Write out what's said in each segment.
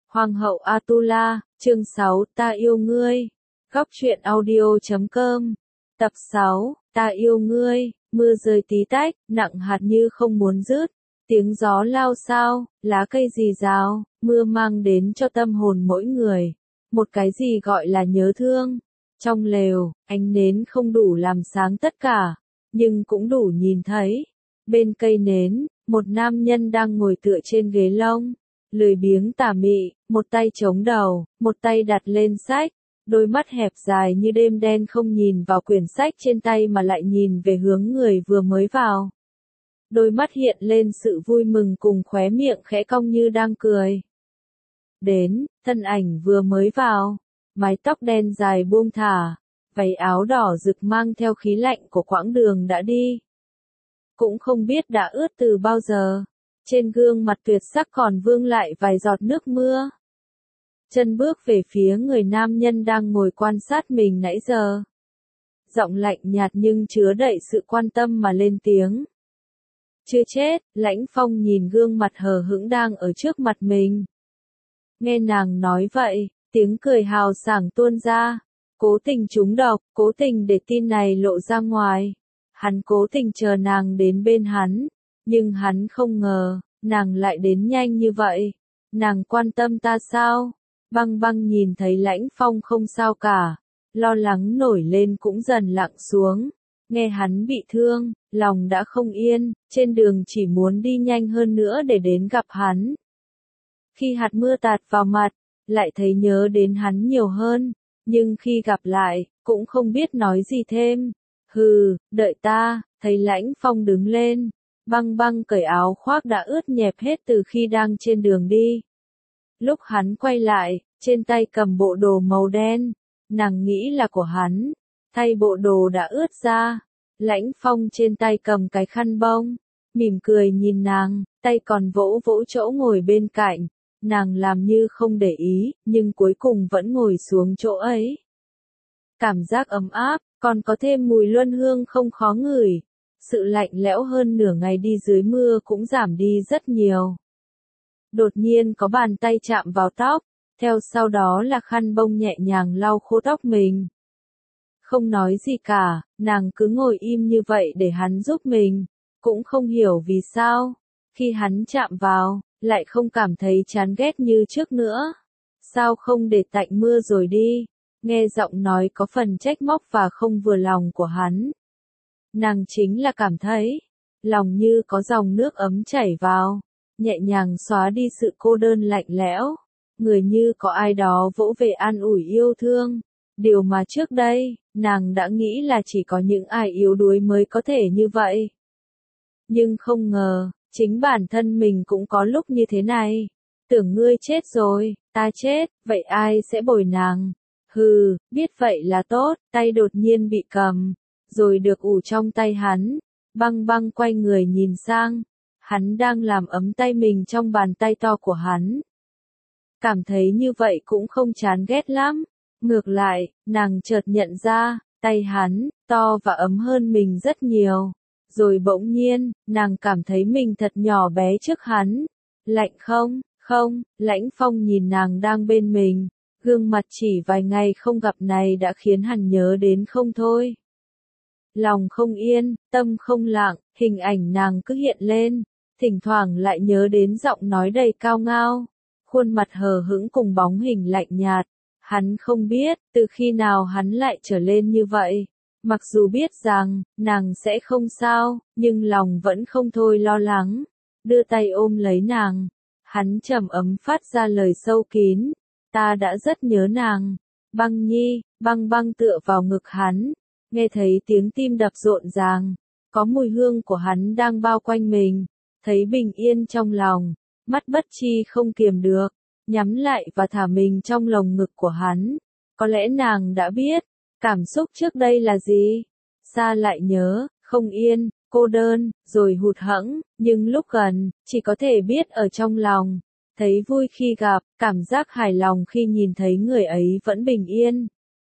Hoàng hậu Atula, chương 6, ta yêu ngươi. Góc truyện audio.com. Tập 6, ta yêu ngươi. Mưa rơi tí tách, nặng hạt như không muốn dứt. Tiếng gió lao xao, lá cây rì rào, mưa mang đến cho tâm hồn mỗi người. Một cái gì gọi là nhớ thương. Trong lều, ánh nến không đủ làm sáng tất cả, nhưng cũng đủ nhìn thấy. Bên cây nến, một nam nhân đang ngồi tựa trên ghế lông, lười biếng tà mị, một tay chống đầu, một tay đặt lên sách, đôi mắt hẹp dài như đêm đen không nhìn vào quyển sách trên tay mà lại nhìn về hướng người vừa mới vào. Đôi mắt hiện lên sự vui mừng cùng khóe miệng khẽ cong như đang cười. Đến, thân ảnh vừa mới vào, mái tóc đen dài buông thả, váy áo đỏ rực mang theo khí lạnh của quãng đường đã đi. Cũng không biết đã ướt từ bao giờ, trên gương mặt tuyệt sắc còn vương lại vài giọt nước mưa. Chân bước về phía người nam nhân đang ngồi quan sát mình nãy giờ. Giọng lạnh nhạt nhưng chứa đầy sự quan tâm mà lên tiếng. Chưa chết, Lãnh Phong nhìn gương mặt hờ hững đang ở trước mặt mình. Nghe nàng nói vậy, tiếng cười hào sảng tuôn ra. Cố tình trúng độc, cố tình để tin này lộ ra ngoài. Hắn cố tình chờ nàng đến bên hắn, nhưng hắn không ngờ, nàng lại đến nhanh như vậy. Nàng quan tâm ta sao? Băng băng nhìn thấy Lãnh Phong không sao cả, lo lắng nổi lên cũng dần lặng xuống. Nghe hắn bị thương, lòng đã không yên, trên đường chỉ muốn đi nhanh hơn nữa để đến gặp hắn. Khi hạt mưa tạt vào mặt, lại thấy nhớ đến hắn nhiều hơn, nhưng khi gặp lại, cũng không biết nói gì thêm. Hừ, đợi ta, thấy Lãnh Phong đứng lên. Băng băng cởi áo khoác đã ướt nhẹp hết từ khi đang trên đường đi. Lúc hắn quay lại, trên tay cầm bộ đồ màu đen, nàng nghĩ là của hắn, thay bộ đồ đã ướt ra. Lãnh Phong trên tay cầm cái khăn bông, mỉm cười nhìn nàng, tay còn vỗ vỗ chỗ ngồi bên cạnh. Nàng làm như không để ý, nhưng cuối cùng vẫn ngồi xuống chỗ ấy. Cảm giác ấm áp, còn có thêm mùi luân hương không khó ngửi. Sự lạnh lẽo hơn nửa ngày đi dưới mưa cũng giảm đi rất nhiều. Đột nhiên có bàn tay chạm vào tóc, theo sau đó là khăn bông nhẹ nhàng lau khô tóc mình. Không nói gì cả, nàng cứ ngồi im như vậy để hắn giúp mình, cũng không hiểu vì sao. Khi hắn chạm vào, lại không cảm thấy chán ghét như trước nữa. Sao không để tạnh mưa rồi đi? Nghe giọng nói có phần trách móc và không vừa lòng của hắn. Nàng chính là cảm thấy, lòng như có dòng nước ấm chảy vào, nhẹ nhàng xóa đi sự cô đơn lạnh lẽo. Người như có ai đó vỗ về an ủi yêu thương. Điều mà trước đây, nàng đã nghĩ là chỉ có những ai yếu đuối mới có thể như vậy. Nhưng không ngờ, chính bản thân mình cũng có lúc như thế này. Tưởng ngươi chết rồi, ta chết, vậy ai sẽ bồi nàng? Hừ, biết vậy là tốt, tay đột nhiên bị cầm, rồi được ủ trong tay hắn. Băng băng quay người nhìn sang, hắn đang làm ấm tay mình trong bàn tay to của hắn. Cảm thấy như vậy cũng không chán ghét lắm. Ngược lại, nàng chợt nhận ra, tay hắn, to và ấm hơn mình rất nhiều. Rồi bỗng nhiên, nàng cảm thấy mình thật nhỏ bé trước hắn. Lạnh không? Không, Lãnh Phong nhìn nàng đang bên mình. Gương mặt chỉ vài ngày không gặp này đã khiến hắn nhớ đến không thôi. Lòng không yên, tâm không lặng, hình ảnh nàng cứ hiện lên. Thỉnh thoảng lại nhớ đến giọng nói đầy cao ngao. Khuôn mặt hờ hững cùng bóng hình lạnh nhạt. Hắn không biết, từ khi nào hắn lại trở lên như vậy. Mặc dù biết rằng, nàng sẽ không sao, nhưng lòng vẫn không thôi lo lắng. Đưa tay ôm lấy nàng. Hắn trầm ấm phát ra lời sâu kín. Ta đã rất nhớ nàng. Băng nhi, băng băng tựa vào ngực hắn. Nghe thấy tiếng tim đập rộn ràng. Có mùi hương của hắn đang bao quanh mình. Thấy bình yên trong lòng. Mắt bất chi không kiềm được. Nhắm lại và thả mình trong lồng ngực của hắn. Có lẽ nàng đã biết. Cảm xúc trước đây là gì? Xa lại nhớ, không yên, cô đơn, rồi hụt hẫng. Nhưng lúc gần, chỉ có thể biết ở trong lòng. Thấy vui khi gặp, cảm giác hài lòng khi nhìn thấy người ấy vẫn bình yên.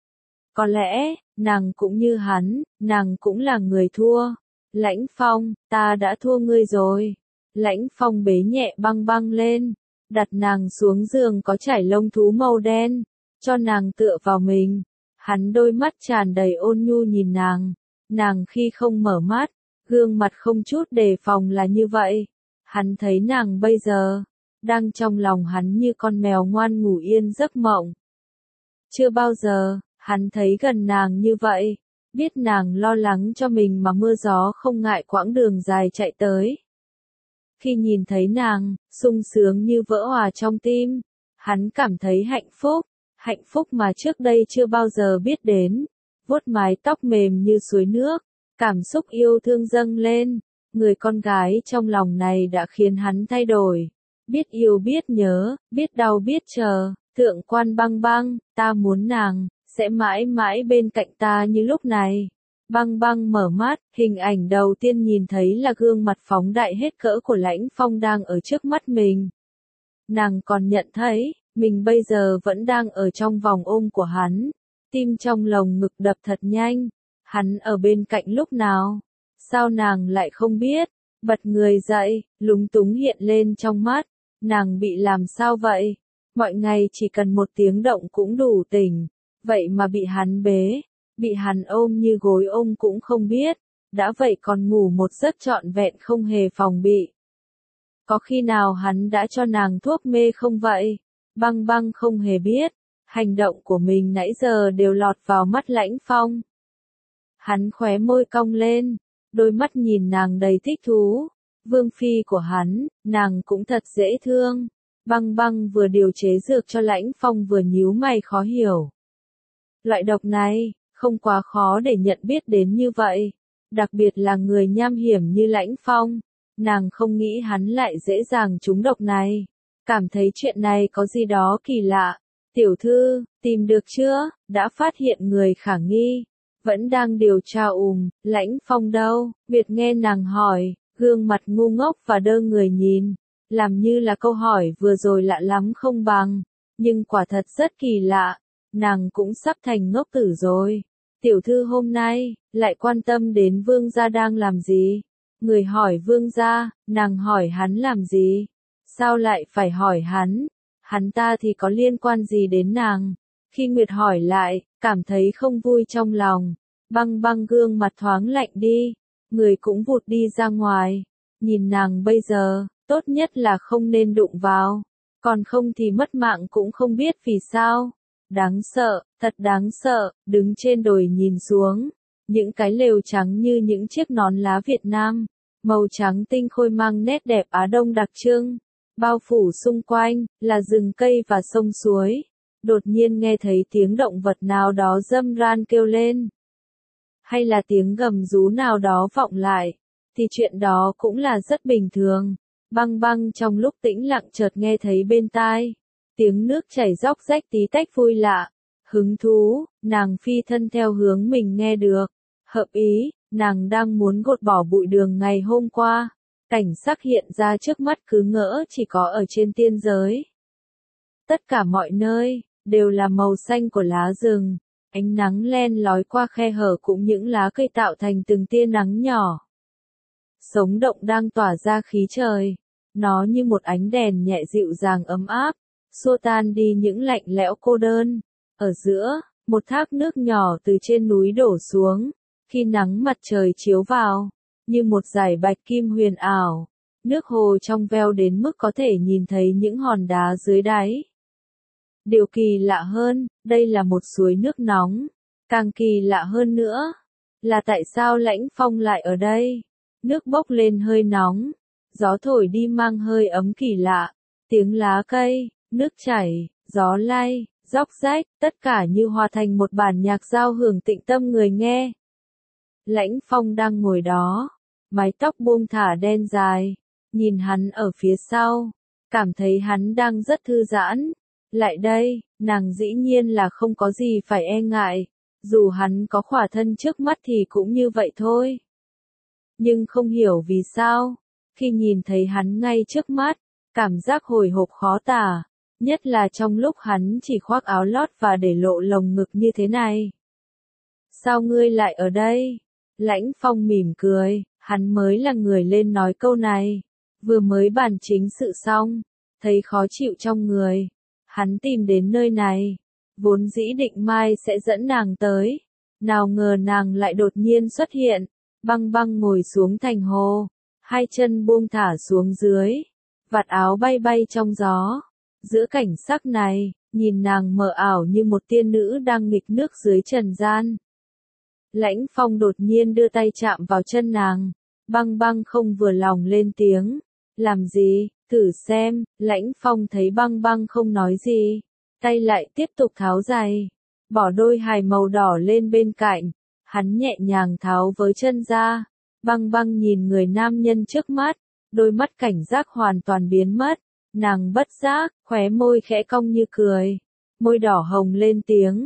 Có lẽ, nàng cũng như hắn, nàng cũng là người thua. Lãnh Phong, ta đã thua ngươi rồi. Lãnh Phong bế nhẹ băng băng lên. đặt nàng xuống giường có trải lông thú màu đen, cho nàng tựa vào mình. Hắn đôi mắt tràn đầy ôn nhu nhìn nàng khi không mở mắt, gương mặt không chút đề phòng là như vậy. Hắn thấy nàng bây giờ, đang trong lòng hắn như con mèo ngoan ngủ yên giấc mộng. Chưa bao giờ, hắn thấy gần nàng như vậy, biết nàng lo lắng cho mình mà mưa gió không ngại quãng đường dài chạy tới. Khi nhìn thấy nàng, sung sướng như vỡ òa trong tim, hắn cảm thấy hạnh phúc mà trước đây chưa bao giờ biết đến. Vuốt mái tóc mềm như suối nước, cảm xúc yêu thương dâng lên, người con gái trong lòng này đã khiến hắn thay đổi. Biết yêu biết nhớ, biết đau biết chờ, thượng quan băng băng, ta muốn nàng sẽ mãi mãi bên cạnh ta như lúc này. Băng băng mở mắt, hình ảnh đầu tiên nhìn thấy là gương mặt phóng đại hết cỡ của Lãnh Phong đang ở trước mắt mình. Nàng còn nhận thấy, mình bây giờ vẫn đang ở trong vòng ôm của hắn. Tim trong lồng ngực đập thật nhanh. Hắn ở bên cạnh lúc nào? Sao nàng lại không biết? Bật người dậy, lúng túng hiện lên trong mắt. Nàng bị làm sao vậy? Mọi ngày chỉ cần một tiếng động cũng đủ tỉnh. Vậy mà bị hắn bế, bị hắn ôm như gối ôm cũng không biết. Đã vậy còn ngủ một giấc trọn vẹn không hề phòng bị. Có khi nào hắn đã cho nàng thuốc mê không vậy? Băng băng không hề biết. Hành động của mình nãy giờ đều lọt vào mắt Lãnh Phong. Hắn khóe môi cong lên, đôi mắt nhìn nàng đầy thích thú. Vương phi của hắn, nàng cũng thật dễ thương. Băng băng vừa điều chế dược cho Lãnh Phong vừa nhíu mày khó hiểu. Loại độc này, không quá khó để nhận biết đến như vậy. Đặc biệt là người nham hiểm như Lãnh Phong. Nàng không nghĩ hắn lại dễ dàng trúng độc này. Cảm thấy chuyện này có gì đó kỳ lạ. Tiểu thư, tìm được chưa? Đã phát hiện người khả nghi. Vẫn đang điều tra Lãnh Phong đâu? Biệt nghe nàng hỏi, gương mặt ngu ngốc và đơ người nhìn. Làm như là câu hỏi vừa rồi lạ lắm không bằng. Nhưng quả thật rất kỳ lạ. Nàng cũng sắp thành ngốc tử rồi. Tiểu thư hôm nay, lại quan tâm đến vương gia đang làm gì? Người hỏi vương gia, nàng hỏi hắn làm gì? Sao lại phải hỏi hắn? Hắn ta thì có liên quan gì đến nàng? Khi Nguyệt hỏi lại, cảm thấy không vui trong lòng. Băng băng gương mặt thoáng lạnh đi. Người cũng vụt đi ra ngoài. Nhìn nàng bây giờ, tốt nhất là không nên đụng vào. Còn không thì mất mạng cũng không biết vì sao. Đáng sợ, thật đáng sợ, đứng trên đồi nhìn xuống. Những cái lều trắng như những chiếc nón lá Việt Nam. Màu trắng tinh khôi mang nét đẹp Á Đông đặc trưng. Bao phủ xung quanh, là rừng cây và sông suối. Đột nhiên nghe thấy tiếng động vật nào đó râm ran kêu lên. Hay là tiếng gầm rú nào đó vọng lại. Thì chuyện đó cũng là rất bình thường. Băng băng trong lúc tĩnh lặng chợt nghe thấy bên tai. Tiếng nước chảy róc rách tí tách vui lạ. Hứng thú, nàng phi thân theo hướng mình nghe được. Hợp ý, nàng đang muốn gột bỏ bụi đường ngày hôm qua. Cảnh sắc hiện ra trước mắt cứ ngỡ chỉ có ở trên tiên giới. Tất cả mọi nơi, đều là màu xanh của lá rừng. Ánh nắng len lói qua khe hở cũng những lá cây tạo thành từng tia nắng nhỏ. Sống động đang tỏa ra khí trời. Nó như một ánh đèn nhẹ dịu dàng ấm áp, xua tan đi những lạnh lẽo cô đơn. Ở giữa, một thác nước nhỏ từ trên núi đổ xuống. Khi nắng mặt trời chiếu vào, như một dải bạch kim huyền ảo. Nước hồ trong veo đến mức có thể nhìn thấy những hòn đá dưới đáy. Điều kỳ lạ hơn, đây là một suối nước nóng. Càng kỳ lạ hơn nữa, là tại sao Lãnh Phong lại ở đây? Nước bốc lên hơi nóng, gió thổi đi mang hơi ấm kỳ lạ. Tiếng lá cây, nước chảy, gió lay, róc rách, tất cả như hòa thành một bản nhạc giao hưởng tịnh tâm người nghe. Lãnh Phong đang ngồi đó, mái tóc buông thả đen dài, nhìn hắn ở phía sau, cảm thấy hắn đang rất thư giãn. Lại đây, nàng dĩ nhiên là không có gì phải e ngại, dù hắn có khỏa thân trước mắt thì cũng như vậy thôi. Nhưng không hiểu vì sao, khi nhìn thấy hắn ngay trước mắt, cảm giác hồi hộp khó tả, nhất là trong lúc hắn chỉ khoác áo lót và để lộ lồng ngực như thế này. Sao ngươi lại ở đây? Lãnh Phong mỉm cười, hắn mới là người lên nói câu này, vừa mới bàn chính sự xong, thấy khó chịu trong người. Hắn tìm đến nơi này, vốn dĩ định mai sẽ dẫn nàng tới. Nào ngờ nàng lại đột nhiên xuất hiện, băng băng ngồi xuống thành hồ, hai chân buông thả xuống dưới, vạt áo bay bay trong gió. Giữa cảnh sắc này, nhìn nàng mờ ảo như một tiên nữ đang nghịch nước dưới trần gian. Lãnh Phong đột nhiên đưa tay chạm vào chân nàng, băng băng không vừa lòng lên tiếng. Làm gì, thử xem. Lãnh Phong thấy băng băng không nói gì, tay lại tiếp tục tháo giày, bỏ đôi hài màu đỏ lên bên cạnh. Hắn nhẹ nhàng tháo với chân ra, băng băng nhìn người nam nhân trước mắt, đôi mắt cảnh giác hoàn toàn biến mất. Nàng bất giác, khóe môi khẽ cong như cười, môi đỏ hồng lên tiếng.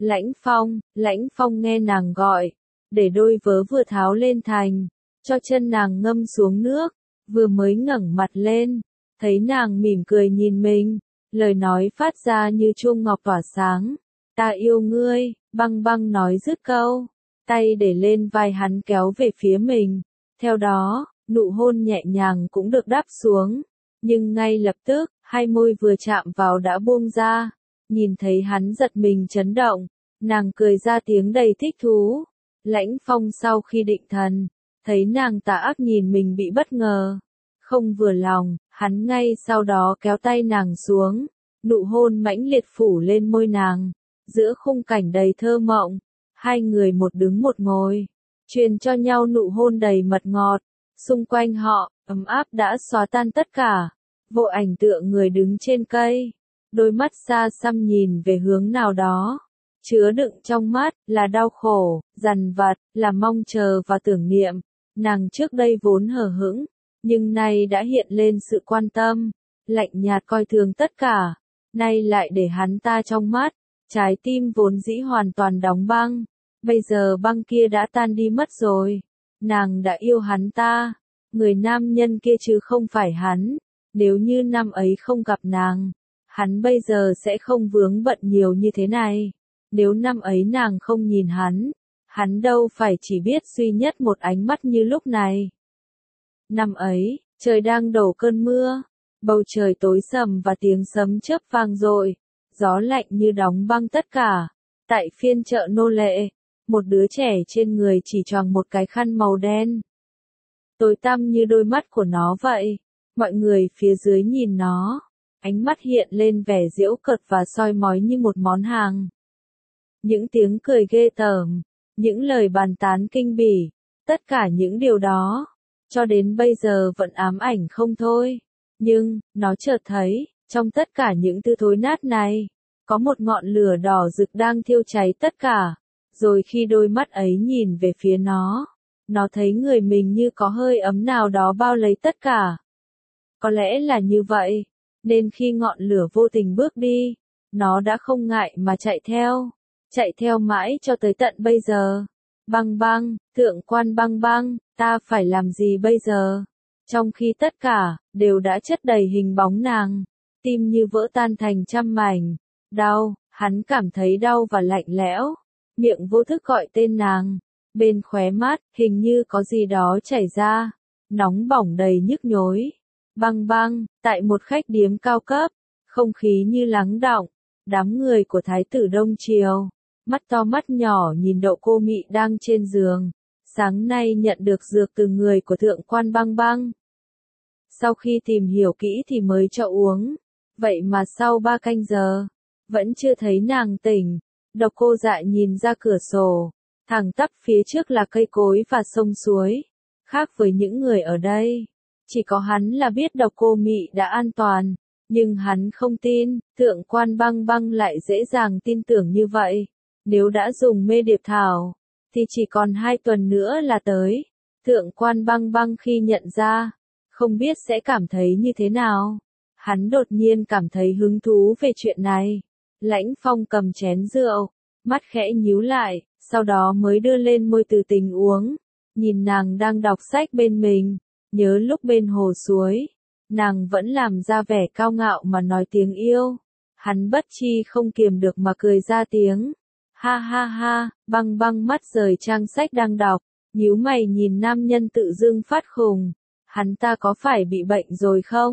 Lãnh Phong nghe nàng gọi, để đôi vớ vừa tháo lên thành, cho chân nàng ngâm xuống nước, vừa mới ngẩng mặt lên, thấy nàng mỉm cười nhìn mình, lời nói phát ra như chuông ngọc tỏa sáng. Ta yêu ngươi, băng băng nói dứt câu, tay để lên vai hắn kéo về phía mình, theo đó, nụ hôn nhẹ nhàng cũng được đáp xuống, nhưng ngay lập tức, hai môi vừa chạm vào đã buông ra. Nhìn thấy hắn giật mình chấn động, nàng cười ra tiếng đầy thích thú. Lãnh Phong sau khi định thần, thấy nàng tà ác nhìn mình bị bất ngờ, không vừa lòng, hắn ngay sau đó kéo tay nàng xuống, nụ hôn mãnh liệt phủ lên môi nàng. Giữa khung cảnh đầy thơ mộng, hai người một đứng một ngồi, truyền cho nhau nụ hôn đầy mật ngọt. Xung quanh họ, ấm áp đã xóa tan tất cả. Vô ảnh tựa người đứng trên cây, đôi mắt xa xăm nhìn về hướng nào đó, chứa đựng trong mắt là đau khổ, dằn vặt, là mong chờ và tưởng niệm. Nàng trước đây vốn hờ hững, nhưng nay đã hiện lên sự quan tâm, lạnh nhạt coi thường tất cả, nay lại để hắn ta trong mắt. Trái tim vốn dĩ hoàn toàn đóng băng, bây giờ băng kia đã tan đi mất rồi. Nàng đã yêu hắn ta, người nam nhân kia chứ không phải hắn. Nếu như năm ấy không gặp nàng, hắn bây giờ sẽ không vướng bận nhiều như thế này. Nếu năm ấy nàng không nhìn hắn đâu phải chỉ biết duy nhất một ánh mắt như lúc này. Năm ấy, trời đang đổ cơn mưa, bầu trời tối sầm và tiếng sấm chớp vang dội, gió lạnh như đóng băng tất cả. Tại phiên chợ nô lệ, một đứa trẻ trên người chỉ choàng một cái khăn màu đen, tối tăm như đôi mắt của nó vậy. Mọi người phía dưới nhìn nó, ánh mắt hiện lên vẻ giễu cợt và soi mói như một món hàng. Những tiếng cười ghê tởm, những lời bàn tán kinh bỉ, tất cả những điều đó, cho đến bây giờ vẫn ám ảnh không thôi. Nhưng, nó chợt thấy, trong tất cả những thứ thối nát này, có một ngọn lửa đỏ rực đang thiêu cháy tất cả. Rồi khi đôi mắt ấy nhìn về phía nó thấy người mình như có hơi ấm nào đó bao lấy tất cả. Có lẽ là như vậy, nên khi ngọn lửa vô tình bước đi, nó đã không ngại mà chạy theo mãi cho tới tận bây giờ. Băng băng, thượng quan băng băng, ta phải làm gì bây giờ? Trong khi tất cả, đều đã chất đầy hình bóng nàng, tim như vỡ tan thành trăm mảnh. Đau, hắn cảm thấy đau và lạnh lẽo, miệng vô thức gọi tên nàng, bên khóe mắt, hình như có gì đó chảy ra, nóng bỏng đầy nhức nhối. Băng băng, tại một khách điếm cao cấp, không khí như lắng đọng, đám người của thái tử Đông Triều, mắt to mắt nhỏ nhìn Đậu Cô Mị đang trên giường, sáng nay nhận được dược từ người của thượng quan băng băng. Sau khi tìm hiểu kỹ thì mới cho uống, vậy mà sau 3 canh giờ, vẫn chưa thấy nàng tỉnh. Độc Cô Dạ nhìn ra cửa sổ, thẳng tắp phía trước là cây cối và sông suối, khác với những người ở đây. Chỉ có hắn là biết Độc Cô Mị đã an toàn, nhưng hắn không tin, thượng quan băng băng lại dễ dàng tin tưởng như vậy. Nếu đã dùng mê điệp thảo, thì chỉ còn 2 tuần nữa là tới. Thượng quan băng băng khi nhận ra, không biết sẽ cảm thấy như thế nào. Hắn đột nhiên cảm thấy hứng thú về chuyện này. Lãnh Phong cầm chén rượu, mắt khẽ nhíu lại, sau đó mới đưa lên môi từ tình uống. Nhìn nàng đang đọc sách bên mình, nhớ lúc bên hồ suối, nàng vẫn làm ra vẻ cao ngạo mà nói tiếng yêu. Hắn bất chi không kiềm được mà cười ra tiếng. Ha ha ha, băng băng mắt rời trang sách đang đọc, nhíu mày nhìn nam nhân tự dưng phát khùng. Hắn ta có phải bị bệnh rồi không?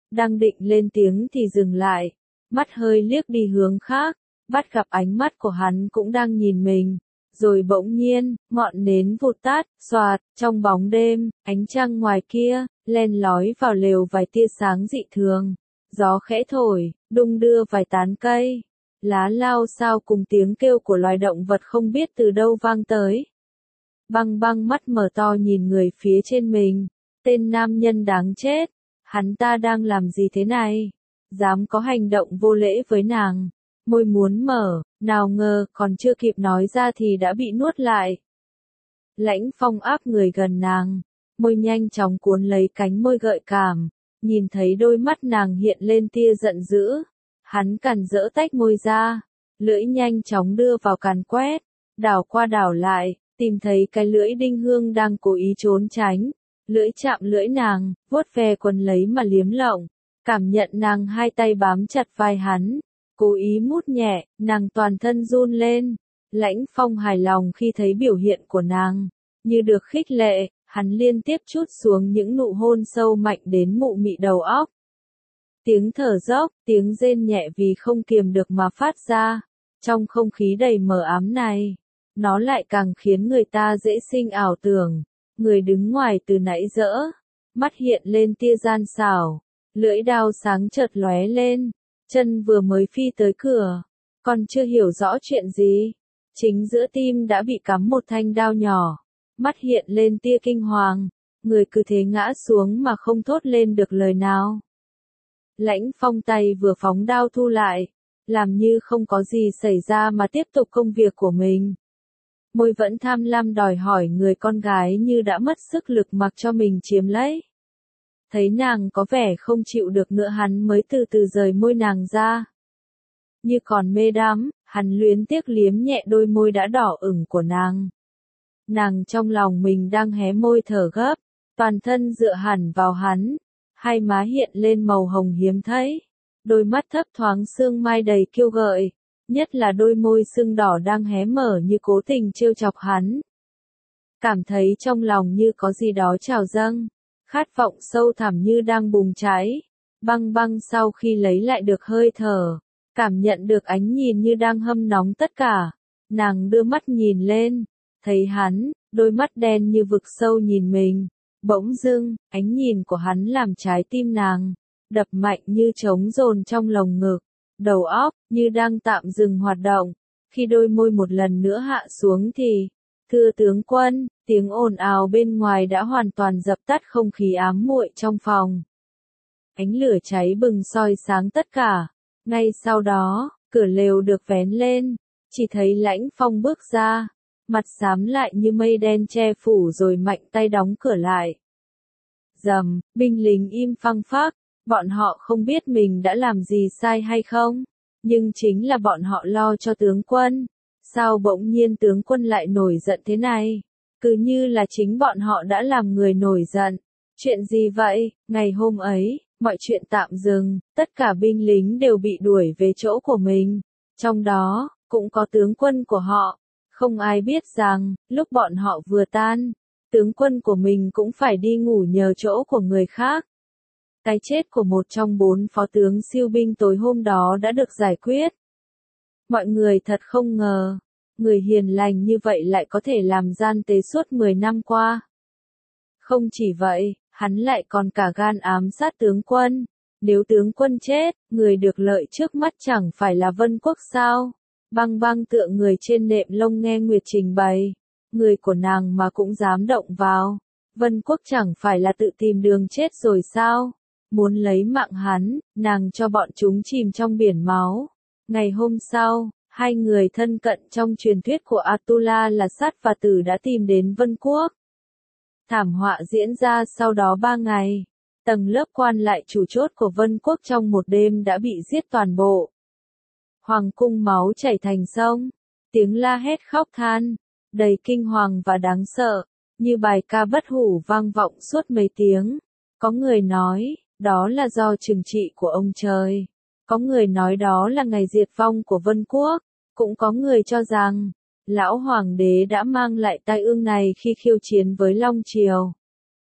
đang định lên tiếng thì dừng lại, mắt hơi liếc đi hướng khác, bắt gặp ánh mắt của hắn cũng đang nhìn mình. Rồi bỗng nhiên, ngọn nến vụt tắt, xoạt, trong bóng đêm, ánh trăng ngoài kia, len lói vào lều vài tia sáng dị thường. Gió khẽ thổi, đung đưa vài tán cây. Lá lao sao cùng tiếng kêu của loài động vật không biết từ đâu vang tới. Băng băng mắt mở to nhìn người phía trên mình. Tên nam nhân đáng chết. Hắn ta đang làm gì thế này? Dám có hành động vô lễ với nàng. Môi muốn mở, nào ngờ còn chưa kịp nói ra thì đã bị nuốt lại. Lãnh Phong áp người gần nàng, môi nhanh chóng cuốn lấy cánh môi gợi cảm, nhìn thấy đôi mắt nàng hiện lên tia giận dữ. Hắn càn rỡ tách môi ra, lưỡi nhanh chóng đưa vào càn quét, đảo qua đảo lại, tìm thấy cái lưỡi đinh hương đang cố ý trốn tránh. Lưỡi chạm lưỡi nàng, vuốt ve quần lấy mà liếm lộng, cảm nhận nàng hai tay bám chặt vai hắn. Cố ý mút nhẹ, nàng toàn thân run lên. Lãnh Phong hài lòng khi thấy biểu hiện của nàng. Như được khích lệ, hắn liên tiếp trút xuống những nụ hôn sâu mạnh đến mụ mị đầu óc. Tiếng thở dốc, tiếng rên nhẹ vì không kiềm được mà phát ra. Trong không khí đầy mờ ám này, nó lại càng khiến người ta dễ sinh ảo tưởng. Người đứng ngoài từ nãy dỡ, mắt hiện lên tia gian xảo, lưỡi đao sáng chợt lóe lên. Chân vừa mới phi tới cửa, còn chưa hiểu rõ chuyện gì, chính giữa tim đã bị cắm một thanh đao nhỏ, mắt hiện lên tia kinh hoàng, người cứ thế ngã xuống mà không thốt lên được lời nào. Lãnh Phong tay vừa phóng đao thu lại, làm như không có gì xảy ra mà tiếp tục công việc của mình. Môi vẫn tham lam đòi hỏi người con gái như đã mất sức lực mặc cho mình chiếm lấy. Thấy nàng có vẻ không chịu được nữa hắn mới từ từ rời môi nàng ra. Như còn mê đắm, hắn luyến tiếc liếm nhẹ đôi môi đã đỏ ửng của nàng. Nàng trong lòng mình đang hé môi thở gấp, toàn thân dựa hẳn vào hắn, hai má hiện lên màu hồng hiếm thấy, đôi mắt thấp thoáng sương mai đầy kiêu gợi, nhất là đôi môi sưng đỏ đang hé mở như cố tình trêu chọc hắn. Cảm thấy trong lòng như có gì đó trào dâng. Khát vọng sâu thẳm như đang bùng cháy. Băng băng sau khi lấy lại được hơi thở, cảm nhận được ánh nhìn như đang hâm nóng tất cả. Nàng đưa mắt nhìn lên, thấy hắn, đôi mắt đen như vực sâu nhìn mình. Bỗng dưng, ánh nhìn của hắn làm trái tim nàng đập mạnh như trống dồn trong lồng ngực. Đầu óc, như đang tạm dừng hoạt động. Khi đôi môi một lần nữa hạ xuống thì, thưa tướng quân, tiếng ồn ào bên ngoài đã hoàn toàn dập tắt không khí ám muội trong phòng. Ánh lửa cháy bừng soi sáng tất cả. Ngay sau đó, cửa lều được vén lên, chỉ thấy Lãnh Phong bước ra, mặt xám lại như mây đen che phủ rồi mạnh tay đóng cửa lại. Rầm, binh lính im phăng phắc, bọn họ không biết mình đã làm gì sai hay không, nhưng chính là bọn họ lo cho tướng quân. Sao bỗng nhiên tướng quân lại nổi giận thế này? Cứ như là chính bọn họ đã làm người nổi giận. Chuyện gì vậy? Ngày hôm ấy, mọi chuyện tạm dừng, tất cả binh lính đều bị đuổi về chỗ của mình. Trong đó, cũng có tướng quân của họ. Không ai biết rằng, lúc bọn họ vừa tan, tướng quân của mình cũng phải đi ngủ nhờ chỗ của người khác. Cái chết của một trong 4 phó tướng siêu binh tối hôm đó đã được giải quyết. Mọi người thật không ngờ, người hiền lành như vậy lại có thể làm gian tế suốt 10 năm qua. Không chỉ vậy, hắn lại còn cả gan ám sát tướng quân. Nếu tướng quân chết, người được lợi trước mắt chẳng phải là Vân Quốc sao? Băng băng tựa người trên nệm lông nghe Nguyệt trình bày. Người của nàng mà cũng dám động vào. Vân Quốc chẳng phải là tự tìm đường chết rồi sao? Muốn lấy mạng hắn, nàng cho bọn chúng chìm trong biển máu. Ngày hôm sau, hai người thân cận trong truyền thuyết của Atula là Sát và Tử đã tìm đến Vân Quốc. Thảm họa diễn ra sau đó 3 ngày. Tầng lớp quan lại chủ chốt của Vân Quốc trong một đêm đã bị giết toàn bộ. Hoàng cung máu chảy thành sông. Tiếng la hét khóc than, đầy kinh hoàng và đáng sợ, như bài ca bất hủ vang vọng suốt mấy tiếng. Có người nói, đó là do trừng trị của ông trời. Có người nói đó là ngày diệt vong của Vân Quốc. Cũng có người cho rằng, lão hoàng đế đã mang lại tai ương này khi khiêu chiến với Long Triều.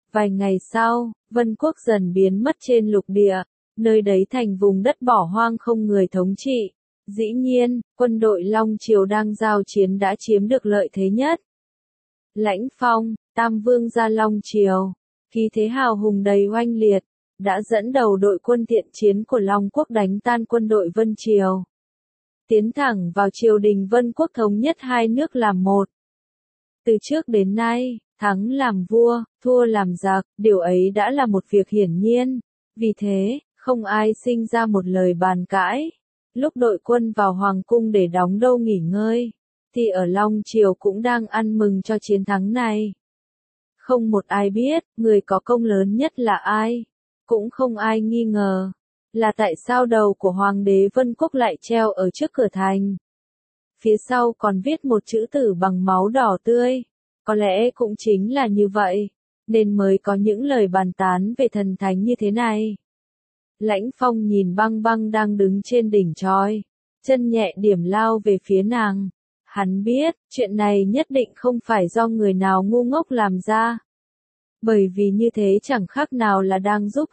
Vài ngày sau, Vân Quốc dần biến mất trên lục địa, nơi đấy thành vùng đất bỏ hoang không người thống trị. Dĩ nhiên, quân đội Long Triều đang giao chiến đã chiếm được lợi thế nhất. Lãnh Phong, Tam Vương gia Long Triều, khí thế hào hùng đầy oanh liệt, đã dẫn đầu đội quân thiện chiến của Long Quốc đánh tan quân đội Vân Triều. Tiến thẳng vào triều đình Vân Quốc thống nhất hai nước làm một. Từ trước đến nay, thắng làm vua, thua làm giặc, điều ấy đã là một việc hiển nhiên. Vì thế, không ai sinh ra một lời bàn cãi. Lúc đội quân vào Hoàng cung để đóng đâu nghỉ ngơi, thì ở Long Triều cũng đang ăn mừng cho chiến thắng này. Không một ai biết, người có công lớn nhất là ai. Cũng không ai nghi ngờ, là tại sao đầu của Hoàng đế Vân Quốc lại treo ở trước cửa thành. Phía sau còn viết một chữ tử bằng máu đỏ tươi. Có lẽ cũng chính là như vậy, nên mới có những lời bàn tán về thần thánh như thế này. Lãnh Phong nhìn Băng Băng đang đứng trên đỉnh chói, chân nhẹ điểm lao về phía nàng. Hắn biết, chuyện này nhất định không phải do người nào ngu ngốc làm ra. Bởi vì như thế chẳng khác nào là đang giúp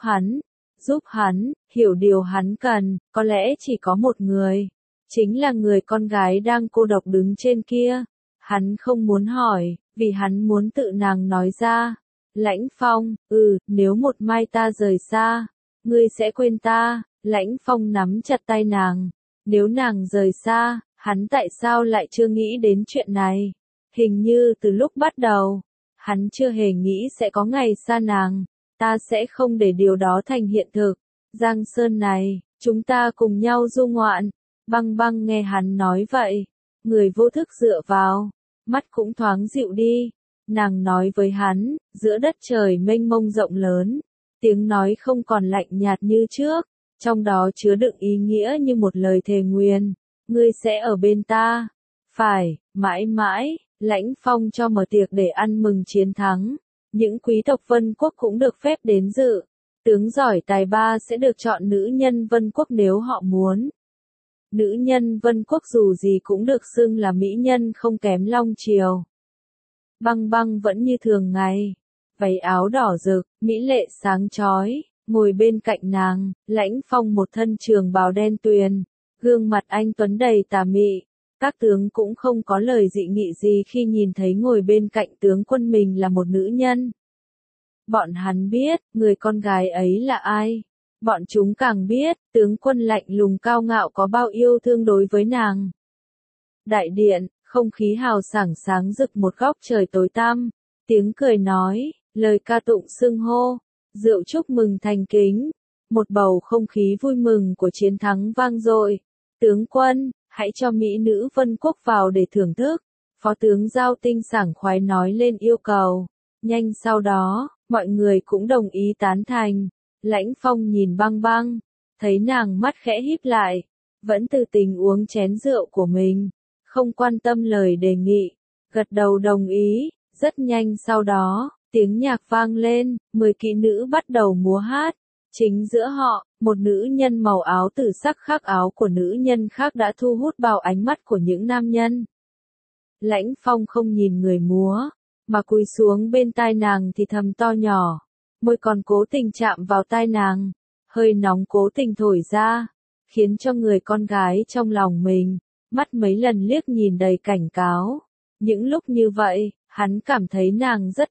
hắn, hiểu điều hắn cần, có lẽ chỉ có một người. Chính là người con gái đang cô độc đứng trên kia. Hắn không muốn hỏi, vì hắn muốn tự nàng nói ra. Lãnh Phong, nếu một mai ta rời xa, ngươi sẽ quên ta. Lãnh Phong nắm chặt tay nàng. Nếu nàng rời xa, hắn tại sao lại chưa nghĩ đến chuyện này? Hình như từ lúc bắt đầu, hắn chưa hề nghĩ sẽ có ngày xa nàng. Ta sẽ không để điều đó thành hiện thực. Giang Sơn này, chúng ta cùng nhau du ngoạn. Băng Băng nghe hắn nói vậy, người vô thức dựa vào, mắt cũng thoáng dịu đi. Nàng nói với hắn, giữa đất trời mênh mông rộng lớn, tiếng nói không còn lạnh nhạt như trước, trong đó chứa đựng ý nghĩa như một lời thề nguyền. Ngươi sẽ ở bên ta. Phải, mãi mãi. Lãnh Phong cho mở tiệc để ăn mừng chiến thắng. Những quý tộc Vân Quốc cũng được phép đến dự. Tướng giỏi tài ba sẽ được chọn nữ nhân Vân Quốc nếu họ muốn. Nữ nhân Vân Quốc dù gì cũng được xưng là mỹ nhân không kém Long Triều. Băng Băng vẫn như thường ngày. Váy áo đỏ rực, mỹ lệ sáng chói, ngồi bên cạnh nàng. Lãnh Phong một thân trường bào đen tuyền, gương mặt anh tuấn đầy tà mị. Các tướng cũng không có lời dị nghị gì khi nhìn thấy ngồi bên cạnh tướng quân mình là một nữ nhân. Bọn hắn biết, người con gái ấy là ai. Bọn chúng càng biết, tướng quân lạnh lùng cao ngạo có bao yêu thương đối với nàng. Đại điện, không khí hào sảng sáng rực một góc trời tối tăm. Tiếng cười nói, lời ca tụng xưng hô, rượu chúc mừng thành kính. Một bầu không khí vui mừng của chiến thắng vang dội. Tướng quân, hãy cho mỹ nữ Vân Quốc vào để thưởng thức. Phó tướng Giao Tinh sảng khoái nói lên yêu cầu. Nhanh sau đó, mọi người cũng đồng ý tán thành. Lãnh Phong nhìn Băng Băng, thấy nàng mắt khẽ híp lại, vẫn từ tình uống chén rượu của mình, không quan tâm lời đề nghị, gật đầu đồng ý. Rất nhanh sau đó, tiếng nhạc vang lên, 10 kỹ nữ bắt đầu múa hát. Chính giữa họ, một nữ nhân màu áo tử sắc khác áo của nữ nhân khác đã thu hút bao ánh mắt của những nam nhân. Lãnh Phong không nhìn người múa, mà cúi xuống bên tai nàng thì thầm to nhỏ, môi còn cố tình chạm vào tai nàng, hơi nóng cố tình thổi ra, khiến cho người con gái trong lòng mình, mắt mấy lần liếc nhìn đầy cảnh cáo. Những lúc như vậy, hắn cảm thấy nàng rất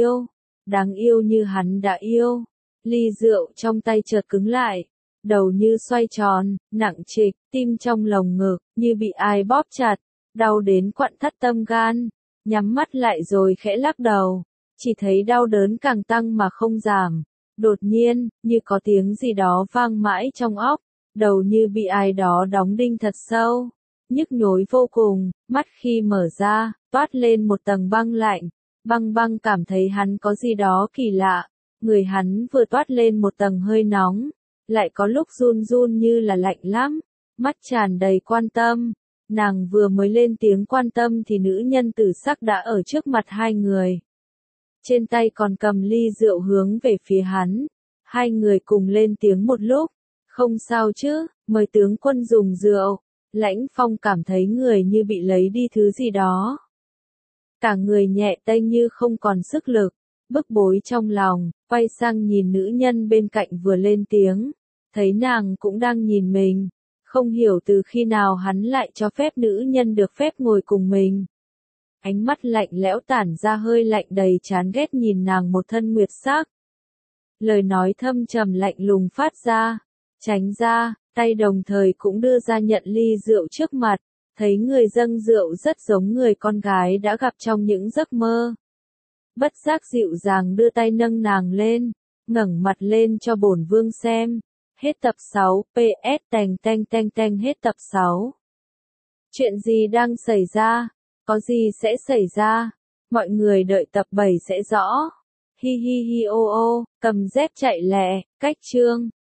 đáng yêu như hắn đã yêu. Ly rượu trong tay chợt cứng lại, đầu như xoay tròn, nặng trịch, tim trong lồng ngực, như bị ai bóp chặt, đau đến quặn thắt tâm gan. Nhắm mắt lại rồi khẽ lắc đầu, chỉ thấy đau đớn càng tăng mà không giảm. Đột nhiên, như có tiếng gì đó vang mãi trong óc, đầu như bị ai đó đóng đinh thật sâu, nhức nhối vô cùng. Mắt khi mở ra, toát lên một tầng băng lạnh. Băng Băng cảm thấy hắn có gì đó kỳ lạ. Người hắn vừa toát lên một tầng hơi nóng, lại có lúc run run như là lạnh lắm, mắt tràn đầy quan tâm. Nàng vừa mới lên tiếng quan tâm thì nữ nhân tử sắc đã ở trước mặt hai người. Trên tay còn cầm ly rượu hướng về phía hắn. Hai người cùng lên tiếng một lúc. Không sao chứ, mời tướng quân dùng rượu. Lãnh Phong cảm thấy người như bị lấy đi thứ gì đó. Cả người nhẹ tênh như không còn sức lực. bức bối trong lòng, quay sang nhìn nữ nhân bên cạnh vừa lên tiếng, thấy nàng cũng đang nhìn mình, không hiểu từ khi nào hắn lại cho phép nữ nhân được phép ngồi cùng mình. Ánh mắt lạnh lẽo tản ra hơi lạnh đầy chán ghét nhìn nàng một thân nguyệt sắc. Lời nói thâm trầm lạnh lùng phát ra, tránh ra, tay đồng thời cũng đưa ra nhận ly rượu trước mặt, thấy người dâng rượu rất giống người con gái đã gặp trong những giấc mơ. Bất giác dịu dàng đưa tay nâng nàng lên, ngẩng mặt lên cho bổn vương xem. Hết tập 6, PS teng teng teng teng hết tập 6. Chuyện gì đang xảy ra? Có gì sẽ xảy ra? Mọi người đợi tập 7 sẽ rõ. Hi hi hi ô ô, cầm dép chạy lẹ, cách chương.